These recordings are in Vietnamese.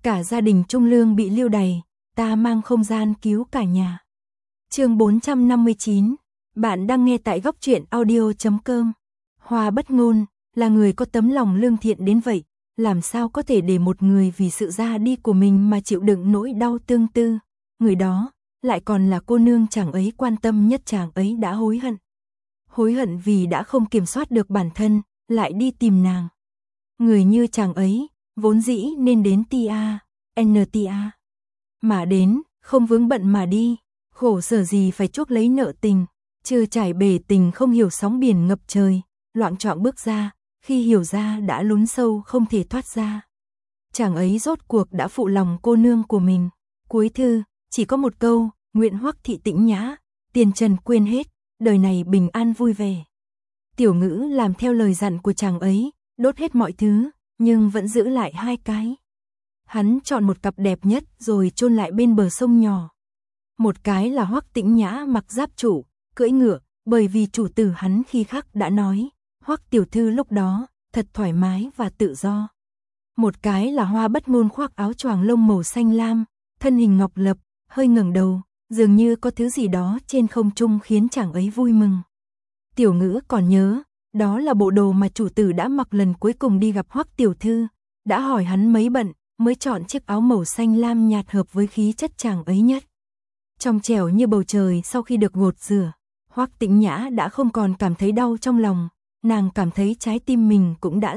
Cả gia đình Trung Lương bị lưu đày, ta mang không gian cứu cả nhà. Chương 459. Bạn đang nghe tại góc truyện audio.com. Hoa Bất Ngôn là người có tấm lòng lương thiện đến vậy, làm sao có thể để một người vì sự ra đi của mình mà chịu đựng nỗi đau tương tư. Người đó lại còn là cô nương chàng ấy quan tâm nhất. Chàng ấy đã hối hận. Hối hận vì đã không kiểm soát được bản thân, lại đi tìm nàng. Người như chàng ấy vốn dĩ nên đến NTA. Mà đến, không vướng bận mà đi, khổ sở gì phải chuốc lấy nợ tình, chưa trải bể tình không hiểu sóng biển ngập trời, loạng choạng bước ra, khi hiểu ra đã lún sâu không thể thoát ra. Chàng ấy rốt cuộc đã phụ lòng cô nương của mình. Cuối thư, chỉ có một câu, nguyện Hoắc thị tĩnh nhã, tiền trần quên hết, đời này bình an vui vẻ. Tiểu Ngữ làm theo lời dặn của chàng ấy, đốt hết mọi thứ, nhưng vẫn giữ lại 2 cái. Hắn chọn một cặp đẹp nhất rồi chôn lại bên bờ sông nhỏ. Một cái là Hoắc Tĩnh Nhã mặc giáp trụ, cưỡi ngựa, bởi vì chủ tử hắn khi khắc đã nói, Hoắc tiểu thư lúc đó thật thoải mái và tự do. Một cái là Hoa Bất Ngôn khoác áo choàng lông màu xanh lam, thân hình ngọc lập, hơi ngẩng đầu, dường như có thứ gì đó trên không trung khiến chàng ấy vui mừng. Tiểu Ngữ còn nhớ, đó là bộ đồ mà chủ tử đã mặc lần cuối cùng đi gặp Hoắc tiểu thư, đã hỏi hắn mấy bận, mới chọn chiếc áo màu xanh lam nhạt hợp với khí chất chàng ấy nhất. Trong trẻo như bầu trời sau khi được gột rửa, Hoắc Tĩnh Nhã đã không còn cảm thấy đau trong lòng, nàng cảm thấy trái tim mình cũng đã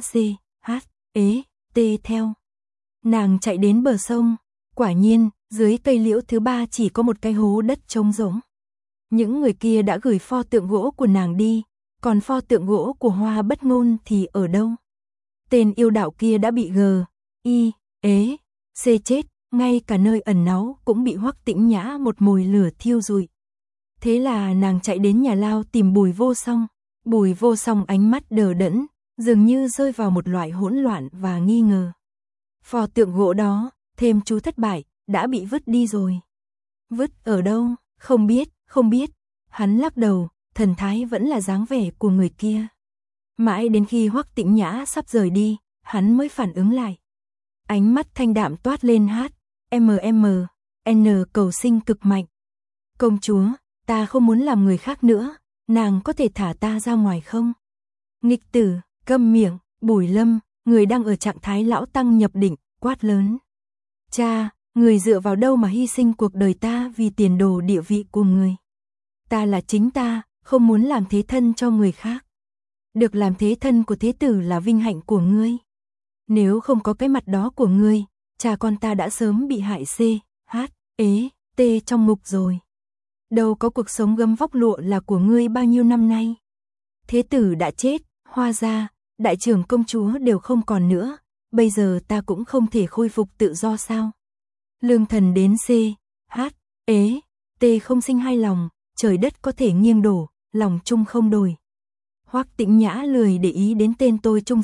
tê theo. Nàng chạy đến bờ sông, quả nhiên, dưới cây liễu thứ 3 chỉ có một cái hố đất trống rỗng. Những người kia đã gửi pho tượng gỗ của nàng đi, còn pho tượng gỗ của Hoa Bất Ngôn thì ở đâu? Tên yêu đạo kia đã bị chết, ngay cả nơi ẩn náu cũng bị Hoắc Tĩnh Nhã một mồi lửa thiêu rụi. Thế là nàng chạy đến nhà lao tìm Bùi Vô Song. Bùi Vô Song ánh mắt đờ đẫn, dường như rơi vào một loại hỗn loạn và nghi ngờ. Pho tượng gỗ đó, thêm chú thất bại, đã bị vứt đi rồi. Vứt ở đâu? Không biết. Hắn lắc đầu, thần thái vẫn là dáng vẻ của người kia. Mãi đến khi Hoắc Tĩnh Nhã sắp rời đi, hắn mới phản ứng lại. Ánh mắt thanh đạm toát lên N cầu sinh cực mạnh. Công chúa, ta không muốn làm người khác nữa, nàng có thể thả ta ra ngoài không? Nghịch tử, câm miệng. Bùi Lâm, người đang ở trạng thái lão tăng nhập định, quát lớn. Cha, người dựa vào đâu mà hy sinh cuộc đời ta vì tiền đồ địa vị của người? Ta là chính ta, không muốn làm thế thân cho người khác. Được làm thế thân của thế tử là vinh hạnh của ngươi. Nếu không có cái mặt đó của ngươi, cha con ta đã sớm bị hại trong ngục rồi. Đâu có cuộc sống gấm vóc lụa là của ngươi bao nhiêu năm nay. Thế tử đã chết, Hoa gia, đại trưởng công chúa đều không còn nữa, bây giờ ta cũng không thể khôi phục tự do sao? Lương thần đến không sinh hai lòng, trời đất có thể nghiêng đổ, lòng chung không đổi. Hoắc Tĩnh Nhã lười để ý đến tên tôi chung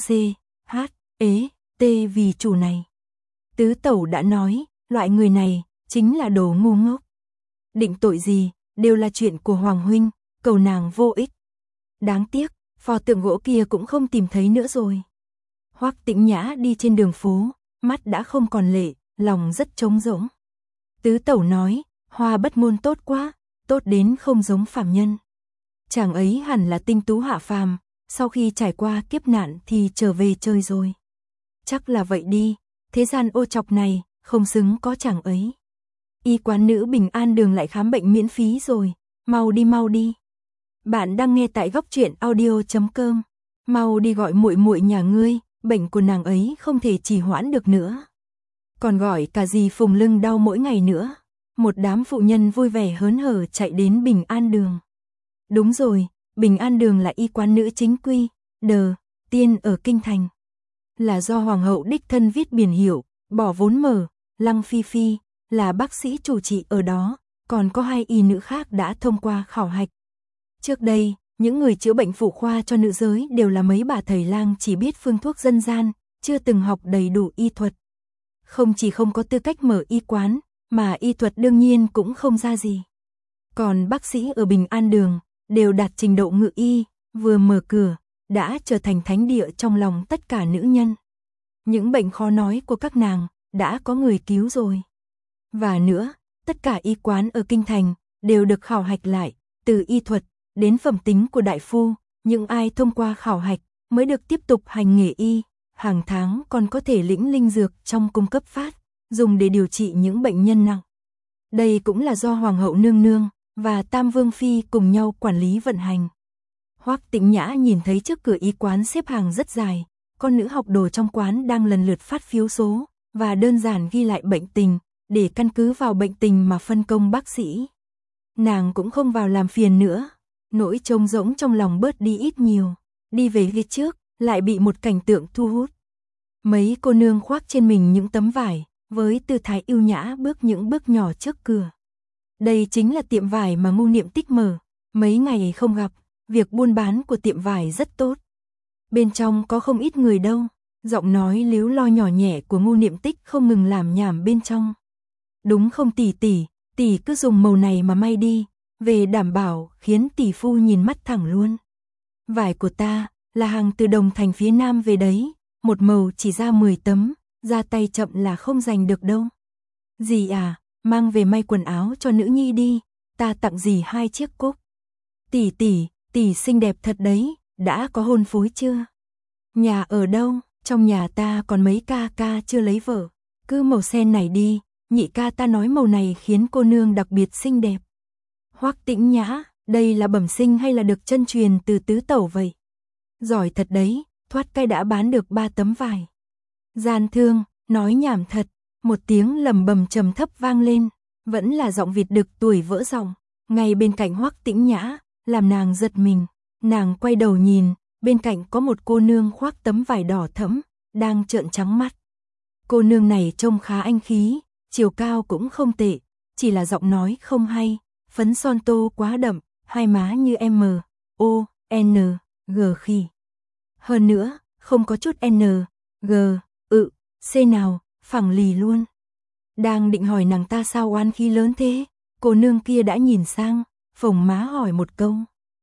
vì chủ này. Tứ tẩu đã nói, loại người này chính là đồ ngu ngốc. Định tội gì, đều là chuyện của Hoàng huynh, cầu nàng vô ích. Đáng tiếc, pho tượng gỗ kia cũng không tìm thấy nữa rồi. Hoắc Tĩnh Nhã đi trên đường phố, mắt đã không còn lệ, lòng rất trống rỗng. Tứ tẩu nói, Hoa Bất Ngôn tốt quá, tốt đến không giống phàm nhân. Chàng ấy hẳn là tinh tú hạ phàm, sau khi trải qua kiếp nạn thì trở về chơi rồi. Chắc là vậy đi, thế gian ô trọc này, không xứng có chàng ấy. Y quán nữ Bình An Đường lại khám bệnh miễn phí rồi, mau đi. Bạn đang nghe tại góc truyện audio.com. Mau đi gọi muội muội nhà ngươi, bệnh của nàng ấy không thể trì hoãn được nữa. Còn gọi cả dì Phùng lưng đau mỗi ngày nữa. Một đám phụ nhân vui vẻ hớn hở chạy đến Bình An Đường. Đúng rồi, Bình An Đường là y quán nữ chính quy, tiên ở kinh thành. Là do hoàng hậu đích thân viết biển hiệu, bỏ vốn mở, Lăng Phi Phi là bác sĩ chủ trị ở đó, còn có 2 y nữ khác đã thông qua khảo hạch. Trước đây, những người chữa bệnh phụ khoa cho nữ giới đều là mấy bà thầy lang chỉ biết phương thuốc dân gian, chưa từng học đầy đủ y thuật. Không chỉ không có tư cách mở y quán, mà y thuật đương nhiên cũng không ra gì. Còn bác sĩ ở Bình An Đường đều đạt trình độ ngự y, vừa mở cửa, đã trở thành thánh địa trong lòng tất cả nữ nhân. Những bệnh khó nói của các nàng, đã có người cứu rồi. Và nữa, tất cả y quán ở kinh thành đều được khảo hạch lại, từ y thuật đến phẩm tính của đại phu, những ai thông qua khảo hạch mới được tiếp tục hành nghề y, hàng tháng còn có thể lĩnh linh dược trong cung cấp phát, dùng để điều trị những bệnh nhân nặng. Đây cũng là do Hoàng hậu nương nương và Tam Vương Phi cùng nhau quản lý vận hành. Hoắc Tĩnh Nhã nhìn thấy trước cửa y quán xếp hàng rất dài, con nữ học đồ trong quán đang lần lượt phát phiếu số và đơn giản ghi lại bệnh tình, để căn cứ vào bệnh tình mà phân công bác sĩ. Nàng cũng không vào làm phiền nữa, nỗi trống rỗng trong lòng bớt đi ít nhiều. Đi về phía trước, lại bị một cảnh tượng thu hút. Mấy cô nương khoác trên mình những tấm vải, với tư thái yêu nhã bước những bước nhỏ trước cửa. Đây chính là tiệm vải mà Ngu Niệm Tích mở, mấy ngày không gặp, việc buôn bán của tiệm vải rất tốt. Bên trong có không ít người đâu, giọng nói líu lo nhỏ nhẹ của Ngu Niệm Tích không ngừng làm nhảm bên trong. Đúng không tỷ tỷ, tỷ cứ dùng màu này mà may đi, về đảm bảo khiến tỷ phu nhìn mắt thẳng luôn. Vải của ta là hàng từ Đồng Thành phía Nam về đấy, một màu chỉ ra 10 tấm, ra tay chậm là không giành được đâu. Dì à, mang về may quần áo cho nữ nhi đi, ta tặng dì 2 chiếc cúc. Tỷ tỷ, tỷ xinh đẹp thật đấy, đã có hôn phối chưa? Nhà ở đâu? Trong nhà ta còn mấy ca ca chưa lấy vợ, cứ màu sen này đi, nhị ca ta nói màu này khiến cô nương đặc biệt xinh đẹp. Hoắc Tĩnh Nhã, đây là bẩm sinh hay là được chân truyền từ tứ tẩu vậy? Giỏi thật đấy, thoát cái đã bán được 3 tấm vải. Gian thương, nói nhảm thật, một tiếng lầm bầm trầm thấp vang lên, vẫn là giọng vịt đực tuổi vỡ giọng, ngay bên cạnh Hoắc Tĩnh Nhã, làm nàng giật mình. Nàng quay đầu nhìn, bên cạnh có một cô nương khoác tấm vải đỏ thẫm, đang trợn trắng mắt. Cô nương này trông khá anh khí, chiều cao cũng không tệ, chỉ là giọng nói không hay, phấn son tô quá đậm, hai má như M, O, N, G khi. Hơn nữa, không có chút N, G, C nào, phẳng lì luôn. Đang định hỏi nàng ta sao oan khí lớn thế, cô nương kia đã nhìn sang, phồng má hỏi một câu.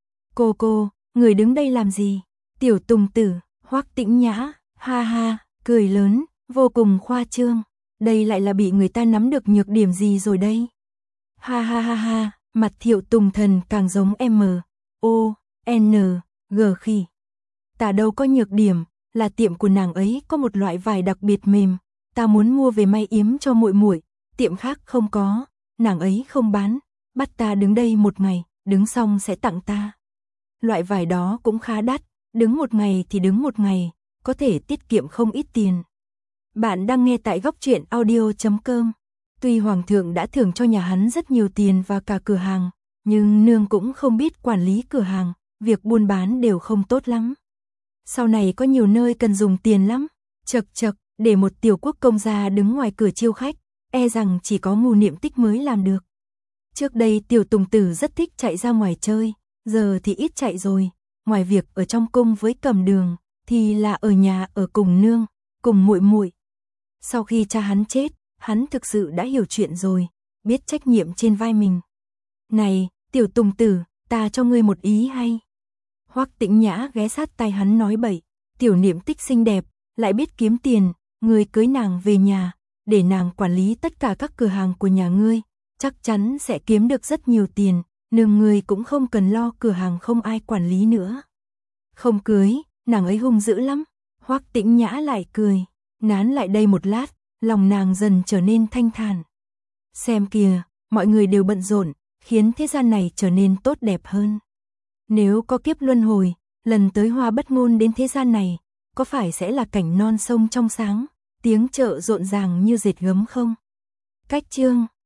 Cô, người đứng đây làm gì? Tiểu Tùng Tử, Hoắc Tĩnh Nhã, ha ha, cười lớn, vô cùng khoa trương. Đây lại là bị người ta nắm được nhược điểm gì rồi đây? Ha ha ha ha, mặt Thiệu Tùng Thần càng giống M, O, N, G khi. Ta đâu có nhược điểm, là tiệm của nàng ấy có một loại vải đặc biệt mềm, ta muốn mua về may yếm cho muội muội, tiệm khác không có, nàng ấy không bán, bắt ta đứng đây một ngày, đứng xong sẽ tặng ta. Loại vải đó cũng khá đắt, đứng một ngày thì đứng một ngày, có thể tiết kiệm không ít tiền. Bạn đang nghe tại góc truyện audio.com. Tuy Hoàng thượng đã thưởng cho nhà hắn rất nhiều tiền và cả cửa hàng, nhưng nương cũng không biết quản lý cửa hàng, việc buôn bán đều không tốt lắm. Sau này có nhiều nơi cần dùng tiền lắm, chật, để một tiểu quốc công gia đứng ngoài cửa chiêu khách, e rằng chỉ có Ngu Niệm Tích mới làm được. Trước đây Tiểu Tùng Tử rất thích chạy ra ngoài chơi, giờ thì ít chạy rồi, ngoài việc ở trong cung với Cẩm Đường, thì là ở nhà ở cùng nương, cùng muội muội. Sau khi cha hắn chết, hắn thực sự đã hiểu chuyện rồi, biết trách nhiệm trên vai mình. Này, Tiểu Tùng Tử, ta cho ngươi một ý hay. Hoắc Tĩnh Nhã ghé sát tai hắn nói bậy, Tiểu Niệm Tích xinh đẹp, lại biết kiếm tiền, ngươi cưới nàng về nhà, để nàng quản lý tất cả các cửa hàng của nhà ngươi, chắc chắn sẽ kiếm được rất nhiều tiền, nương ngươi cũng không cần lo cửa hàng không ai quản lý nữa. Không cưới, nàng ấy hung dữ lắm. Hoắc Tĩnh Nhã lại cười, nán lại đây một lát, lòng nàng dần trở nên thanh thản. Xem kìa, mọi người đều bận rộn, khiến thế gian này trở nên tốt đẹp hơn. Nếu có kiếp luân hồi, lần tới Hoa Bất Ngôn đến thế gian này, có phải sẽ là cảnh non sông trong sáng, tiếng chợ rộn ràng như dệt gấm không? Cách chương